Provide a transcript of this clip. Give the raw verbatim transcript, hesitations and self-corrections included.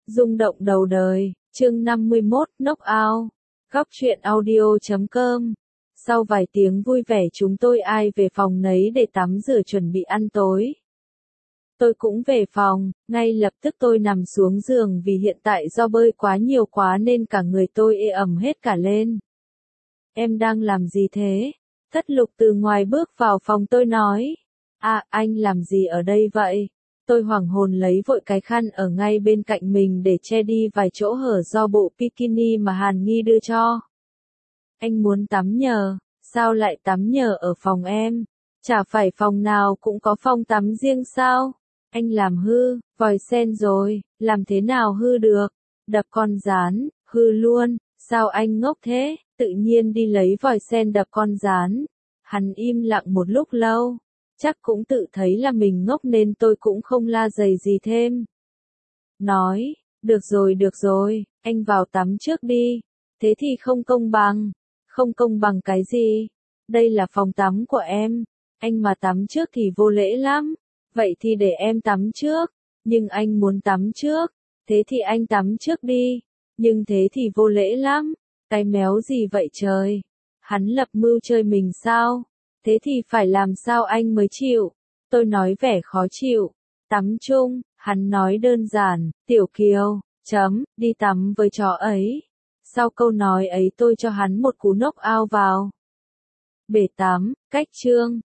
Rung động đầu đời, chương năm mươi mốt, knock out. Góc truyện audio chấm com. Sau vài tiếng vui vẻ chúng tôi ai về phòng nấy để tắm rửa chuẩn bị ăn tối. Tôi cũng về phòng, ngay lập tức tôi nằm xuống giường vì hiện tại do bơi quá nhiều quá nên cả người tôi ê ẩm hết cả lên. Em đang làm gì thế? Thất Lục từ ngoài bước vào phòng tôi nói. À, anh làm gì ở đây vậy? Tôi hoảng hồn lấy vội cái khăn ở ngay bên cạnh mình để che đi vài chỗ hở do bộ bikini mà Hàn Nghi đưa cho. Anh muốn tắm nhờ, sao lại tắm nhờ ở phòng em? Chả phải phòng nào cũng có phòng tắm riêng sao? Anh làm hư, vòi sen rồi, làm thế nào hư được? Đập con gián, hư luôn, sao anh ngốc thế? Tự nhiên đi lấy vòi sen đập con gián. Hắn im lặng một lúc lâu. Chắc cũng tự thấy là mình ngốc nên tôi cũng không la dày gì thêm. Nói, được rồi được rồi, anh vào tắm trước đi. Thế thì không công bằng. Không công bằng cái gì? Đây là phòng tắm của em. Anh mà tắm trước thì vô lễ lắm. Vậy thì để em tắm trước. Nhưng anh muốn tắm trước. Thế thì anh tắm trước đi. Nhưng thế thì vô lễ lắm. Cái méo gì vậy trời? Hắn lập mưu chơi mình sao? Thế thì phải làm sao anh mới chịu? Tôi nói vẻ khó chịu. Tắm chung, hắn nói đơn giản, Tiểu Kiều, chấm, đi tắm với chó ấy. Sau câu nói ấy tôi cho hắn một cú knock out vào. Bể tắm, cách chương.